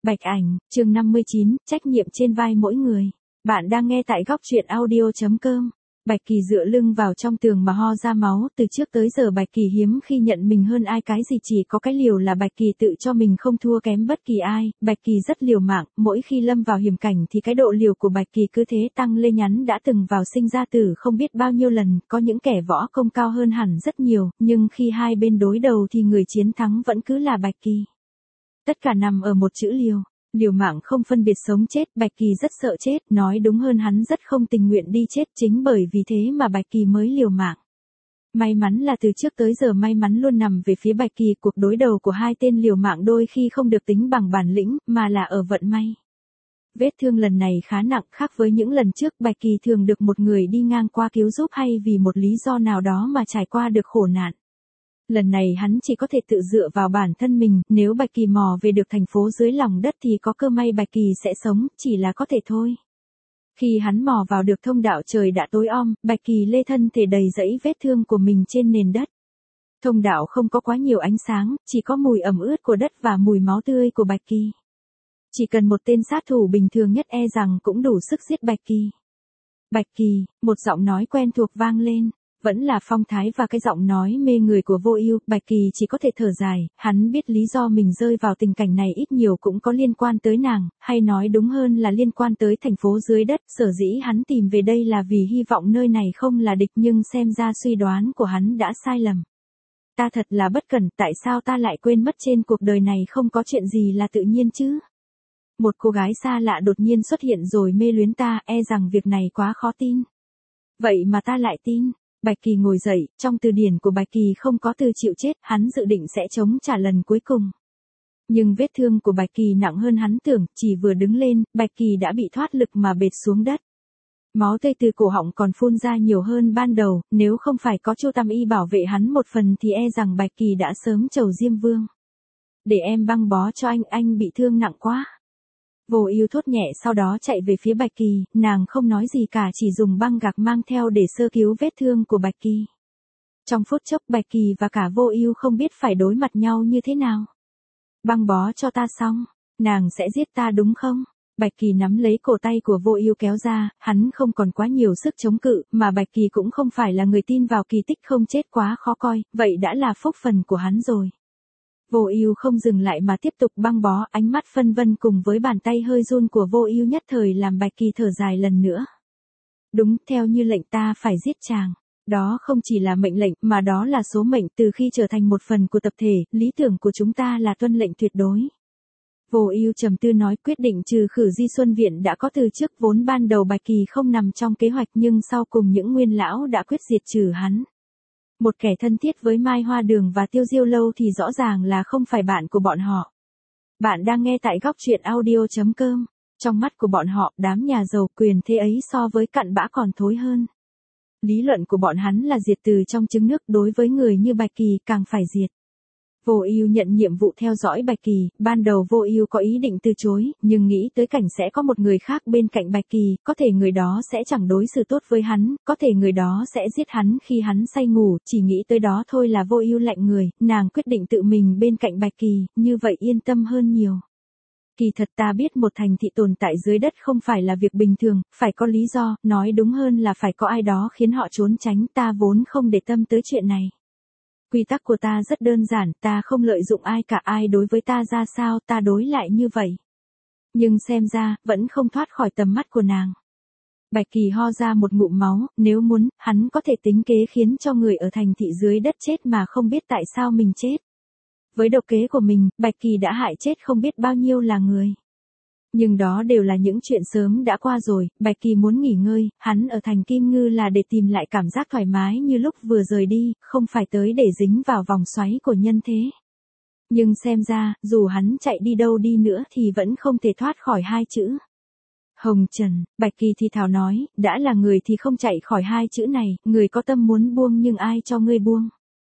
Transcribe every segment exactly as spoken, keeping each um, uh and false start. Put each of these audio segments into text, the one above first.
Bạch ảnh, chương năm mươi chín, trách nhiệm trên vai mỗi người. Bạn đang nghe tại góc truyện audio chấm com. Bạch Kỳ dựa lưng vào trong tường mà ho ra máu, từ trước tới giờ Bạch Kỳ hiếm khi nhận mình hơn ai, cái gì chỉ có cái liều là Bạch Kỳ tự cho mình không thua kém bất kỳ ai. Bạch Kỳ rất liều mạng, mỗi khi lâm vào hiểm cảnh thì cái độ liều của Bạch Kỳ cứ thế tăng lên. Nhắn đã từng vào sinh ra tử không biết bao nhiêu lần, có những kẻ võ công cao hơn hẳn rất nhiều, nhưng khi hai bên đối đầu thì người chiến thắng vẫn cứ là Bạch Kỳ. Tất cả nằm ở một chữ liều. Liều mạng không phân biệt sống chết, Bạch Kỳ rất sợ chết, nói đúng hơn hắn rất không tình nguyện đi chết, chính bởi vì thế mà Bạch Kỳ mới liều mạng. May mắn là từ trước tới giờ may mắn luôn nằm về phía Bạch Kỳ, cuộc đối đầu của hai tên liều mạng đôi khi không được tính bằng bản lĩnh, mà là ở vận may. Vết thương lần này khá nặng, khác với những lần trước, Bạch Kỳ thường được một người đi ngang qua cứu giúp hay vì một lý do nào đó mà trải qua được khổ nạn. Lần này hắn chỉ có thể tự dựa vào bản thân mình, nếu Bạch Kỳ mò về được thành phố dưới lòng đất thì có cơ may Bạch Kỳ sẽ sống, chỉ là có thể thôi. Khi hắn mò vào được thông đạo trời đã tối om, Bạch Kỳ lê thân thể đầy dẫy vết thương của mình trên nền đất. Thông đạo không có quá nhiều ánh sáng, chỉ có mùi ẩm ướt của đất và mùi máu tươi của Bạch Kỳ. Chỉ cần một tên sát thủ bình thường nhất e rằng cũng đủ sức giết Bạch Kỳ. Bạch Kỳ, một giọng nói quen thuộc vang lên. Vẫn là phong thái và cái giọng nói mê người của Vô Ưu, Bạch Kỳ chỉ có thể thở dài, hắn biết lý do mình rơi vào tình cảnh này ít nhiều cũng có liên quan tới nàng, hay nói đúng hơn là liên quan tới thành phố dưới đất, sở dĩ hắn tìm về đây là vì hy vọng nơi này không là địch, nhưng xem ra suy đoán của hắn đã sai lầm. Ta thật là bất cẩn, tại sao ta lại quên mất trên cuộc đời này không có chuyện gì là tự nhiên chứ? Một cô gái xa lạ đột nhiên xuất hiện rồi mê luyến ta, e rằng việc này quá khó tin. Vậy mà ta lại tin. Bạch Kỳ ngồi dậy, trong từ điển của Bạch Kỳ không có từ chịu chết, hắn dự định sẽ chống trả lần cuối cùng. Nhưng vết thương của Bạch Kỳ nặng hơn hắn tưởng, chỉ vừa đứng lên, Bạch Kỳ đã bị thoát lực mà bệt xuống đất. Máu tươi từ cổ họng còn phun ra nhiều hơn ban đầu, nếu không phải có Chu Tam Y bảo vệ hắn một phần thì e rằng Bạch Kỳ đã sớm chầu Diêm Vương. Để em băng bó cho anh, anh bị thương nặng quá. Vô Ưu thốt nhẹ sau đó chạy về phía Bạch Kỳ, nàng không nói gì cả, chỉ dùng băng gạc mang theo để sơ cứu vết thương của Bạch Kỳ. Trong phút chốc Bạch Kỳ và cả Vô Ưu không biết phải đối mặt nhau như thế nào. Băng bó cho ta xong, nàng sẽ giết ta đúng không? Bạch Kỳ nắm lấy cổ tay của Vô Ưu kéo ra, hắn không còn quá nhiều sức chống cự, mà Bạch Kỳ cũng không phải là người tin vào kỳ tích không chết quá khó coi, vậy đã là phúc phần của hắn rồi. Vô Ưu không dừng lại mà tiếp tục băng bó, ánh mắt phân vân cùng với bàn tay hơi run của Vô Ưu nhất thời làm Bạch Kỳ thở dài lần nữa. Đúng, theo như lệnh ta phải giết chàng. Đó không chỉ là mệnh lệnh, mà đó là số mệnh, từ khi trở thành một phần của tập thể, lý tưởng của chúng ta là tuân lệnh tuyệt đối. Vô Ưu trầm tư nói, quyết định trừ khử Di Xuân Viện đã có từ trước, vốn ban đầu Bạch Kỳ không nằm trong kế hoạch nhưng sau cùng những nguyên lão đã quyết diệt trừ hắn. Một kẻ thân thiết với Mai Hoa Đường và Tiêu Diêu Lâu thì rõ ràng là không phải bạn của bọn họ. Bạn đang nghe tại góc truyện audio chấm com. Trong mắt của bọn họ, đám nhà giàu quyền thế ấy so với cặn bã còn thối hơn. Lý luận của bọn hắn là diệt từ trong trứng nước, đối với người như Bạch Kỳ càng phải diệt. Vô Ưu nhận nhiệm vụ theo dõi Bạch Kỳ, ban đầu Vô Ưu có ý định từ chối, nhưng nghĩ tới cảnh sẽ có một người khác bên cạnh Bạch Kỳ, có thể người đó sẽ chẳng đối xử tốt với hắn, có thể người đó sẽ giết hắn khi hắn say ngủ, chỉ nghĩ tới đó thôi là Vô Ưu lạnh người, nàng quyết định tự mình bên cạnh Bạch Kỳ, như vậy yên tâm hơn nhiều. Kỳ thật ta biết một thành thị tồn tại dưới đất không phải là việc bình thường, phải có lý do, nói đúng hơn là phải có ai đó khiến họ trốn tránh, ta vốn không để tâm tới chuyện này. Quy tắc của ta rất đơn giản, ta không lợi dụng ai cả, ai đối với ta ra sao, ta đối lại như vậy. Nhưng xem ra, vẫn không thoát khỏi tầm mắt của nàng. Bạch Kỳ ho ra một ngụm máu, nếu muốn, hắn có thể tính kế khiến cho người ở thành thị dưới đất chết mà không biết tại sao mình chết. Với độc kế của mình, Bạch Kỳ đã hại chết không biết bao nhiêu là người. Nhưng đó đều là những chuyện sớm đã qua rồi, Bạch Kỳ muốn nghỉ ngơi, hắn ở thành Kim Ngư là để tìm lại cảm giác thoải mái như lúc vừa rời đi, không phải tới để dính vào vòng xoáy của nhân thế. Nhưng xem ra, dù hắn chạy đi đâu đi nữa thì vẫn không thể thoát khỏi hai chữ. Hồng Trần, Bạch Kỳ thì thào nói, đã là người thì không chạy khỏi hai chữ này, người có tâm muốn buông nhưng ai cho ngươi buông.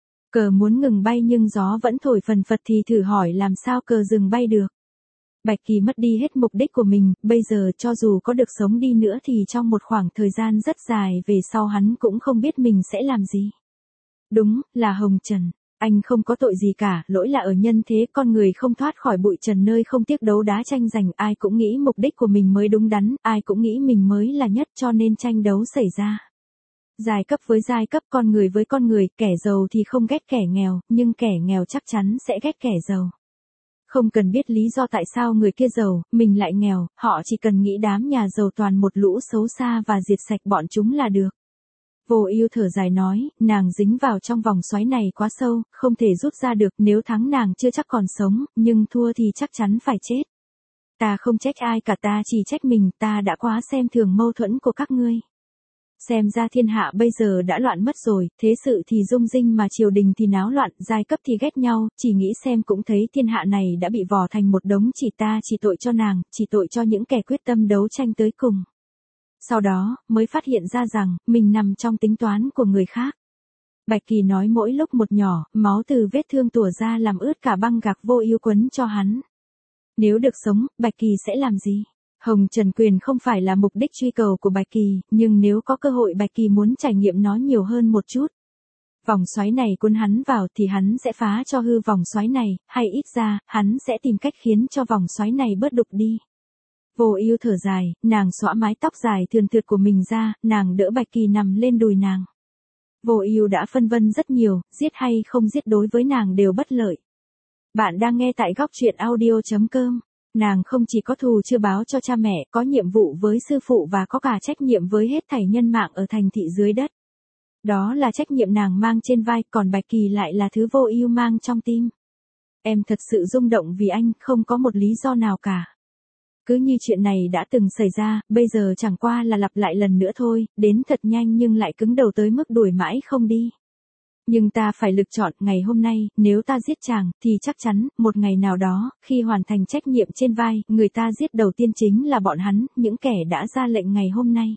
Cờ muốn ngừng bay nhưng gió vẫn thổi phần phật thì thử hỏi làm sao cờ dừng bay được. Bạch Kỳ mất đi hết mục đích của mình, bây giờ cho dù có được sống đi nữa thì trong một khoảng thời gian rất dài về sau hắn cũng không biết mình sẽ làm gì. Đúng, là Hồng Trần. Anh không có tội gì cả, lỗi là ở nhân thế, con người không thoát khỏi bụi trần nơi không tiếc đấu đá tranh giành, ai cũng nghĩ mục đích của mình mới đúng đắn, ai cũng nghĩ mình mới là nhất cho nên tranh đấu xảy ra. Giai cấp với giai cấp, con người với con người, kẻ giàu thì không ghét kẻ nghèo, nhưng kẻ nghèo chắc chắn sẽ ghét kẻ giàu. Không cần biết lý do tại sao người kia giàu, mình lại nghèo, họ chỉ cần nghĩ đám nhà giàu toàn một lũ xấu xa và diệt sạch bọn chúng là được. Vô Ưu thở dài nói, nàng dính vào trong vòng xoáy này quá sâu, không thể rút ra được, nếu thắng nàng chưa chắc còn sống, nhưng thua thì chắc chắn phải chết. Ta không trách ai cả, ta chỉ trách mình, ta đã quá xem thường mâu thuẫn của các ngươi. Xem ra thiên hạ bây giờ đã loạn mất rồi, thế sự thì rung rinh mà triều đình thì náo loạn, giai cấp thì ghét nhau, chỉ nghĩ xem cũng thấy thiên hạ này đã bị vò thành một đống, chỉ ta chỉ tội cho nàng, chỉ tội cho những kẻ quyết tâm đấu tranh tới cùng. Sau đó, mới phát hiện ra rằng, mình nằm trong tính toán của người khác. Bạch Kỳ nói mỗi lúc một nhỏ, máu từ vết thương tủa ra làm ướt cả băng gạc Vô Ưu quấn cho hắn. Nếu được sống, Bạch Kỳ sẽ làm gì? Hồng Trần Quyền không phải là mục đích truy cầu của Bạch Kỳ, nhưng nếu có cơ hội Bạch Kỳ muốn trải nghiệm nó nhiều hơn một chút. Vòng xoáy này cuốn hắn vào thì hắn sẽ phá cho hư vòng xoáy này, hay ít ra, hắn sẽ tìm cách khiến cho vòng xoáy này bớt đục đi. Vô Ưu thở dài, nàng xõa mái tóc dài thườn thượt của mình ra, nàng đỡ Bạch Kỳ nằm lên đùi nàng. Vô Ưu đã phân vân rất nhiều, giết hay không giết đối với nàng đều bất lợi. Bạn đang nghe tại góc truyện audio chấm com. Nàng không chỉ có thù chưa báo cho cha mẹ, có nhiệm vụ với sư phụ và có cả trách nhiệm với hết thảy nhân mạng ở thành thị dưới đất. Đó là trách nhiệm nàng mang trên vai, còn Bạch Kỳ lại là thứ Vô Ưu mang trong tim. Em thật sự rung động vì anh, không có một lý do nào cả. Cứ như chuyện này đã từng xảy ra, bây giờ chẳng qua là lặp lại lần nữa thôi, đến thật nhanh nhưng lại cứng đầu tới mức đuổi mãi không đi. Nhưng ta phải lựa chọn, ngày hôm nay, nếu ta giết chàng, thì chắc chắn, một ngày nào đó, khi hoàn thành trách nhiệm trên vai, người ta giết đầu tiên chính là bọn hắn, những kẻ đã ra lệnh ngày hôm nay.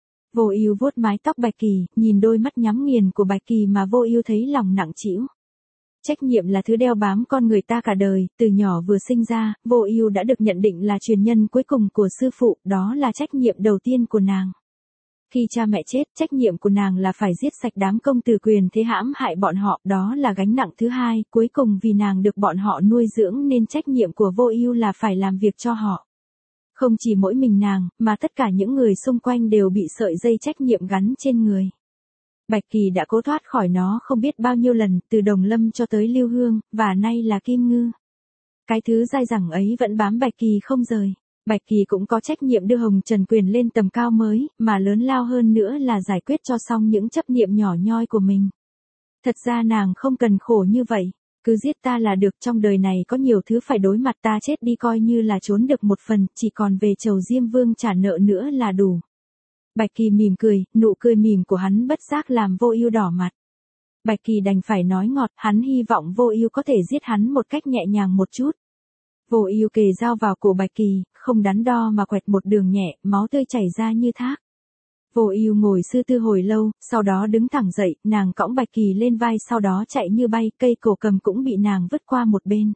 Vô Ưu vuốt mái tóc Bạch Kỳ, nhìn đôi mắt nhắm nghiền của Bạch Kỳ mà Vô Ưu thấy lòng nặng trĩu. Trách nhiệm là thứ đeo bám con người ta cả đời, từ nhỏ vừa sinh ra, Vô Ưu đã được nhận định là truyền nhân cuối cùng của sư phụ, đó là trách nhiệm đầu tiên của nàng. Khi cha mẹ chết, trách nhiệm của nàng là phải giết sạch đám công tử quyền thế hãm hại bọn họ, đó là gánh nặng thứ hai, cuối cùng vì nàng được bọn họ nuôi dưỡng nên trách nhiệm của Vô Ưu là phải làm việc cho họ. Không chỉ mỗi mình nàng, mà tất cả những người xung quanh đều bị sợi dây trách nhiệm gắn trên người. Bạch Kỳ đã cố thoát khỏi nó không biết bao nhiêu lần, từ Đồng Lâm cho tới Lưu Hương, và nay là Kim Ngư. Cái thứ dai dẳng ấy vẫn bám Bạch Kỳ không rời. Bạch Kỳ cũng có trách nhiệm đưa Hồng Trần Quyền lên tầm cao mới, mà lớn lao hơn nữa là giải quyết cho xong những chấp niệm nhỏ nhoi của mình. Thật ra nàng không cần khổ như vậy, cứ giết ta là được, trong đời này có nhiều thứ phải đối mặt, ta chết đi coi như là trốn được một phần, chỉ còn về Trầu Diêm Vương trả nợ nữa là đủ. Bạch Kỳ mỉm cười, nụ cười mỉm của hắn bất giác làm Vô Ưu đỏ mặt. Bạch Kỳ đành phải nói ngọt, hắn hy vọng Vô Ưu có thể giết hắn một cách nhẹ nhàng một chút. Vô Ưu kề dao vào cổ Bạch Kỳ, không đắn đo mà quẹt một đường nhẹ, máu tươi chảy ra như thác. Vô Ưu ngồi sư tư hồi lâu, sau đó đứng thẳng dậy, nàng cõng Bạch Kỳ lên vai sau đó chạy như bay, cây cổ cầm cũng bị nàng vứt qua một bên.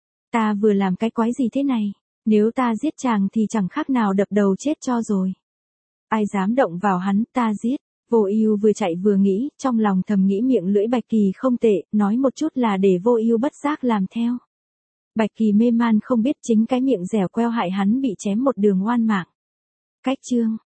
Ta vừa làm cái quái gì thế này? Nếu ta giết chàng thì chẳng khác nào đập đầu chết cho rồi. Ai dám động vào hắn, ta giết. Vô Ưu vừa chạy vừa nghĩ, trong lòng thầm nghĩ miệng lưỡi Bạch Kỳ không tệ, nói một chút là để Vô Ưu bất giác làm theo. Bạch Kỳ mê man không biết chính cái miệng dẻo queo hại hắn bị chém một đường oan mạng. Cách chương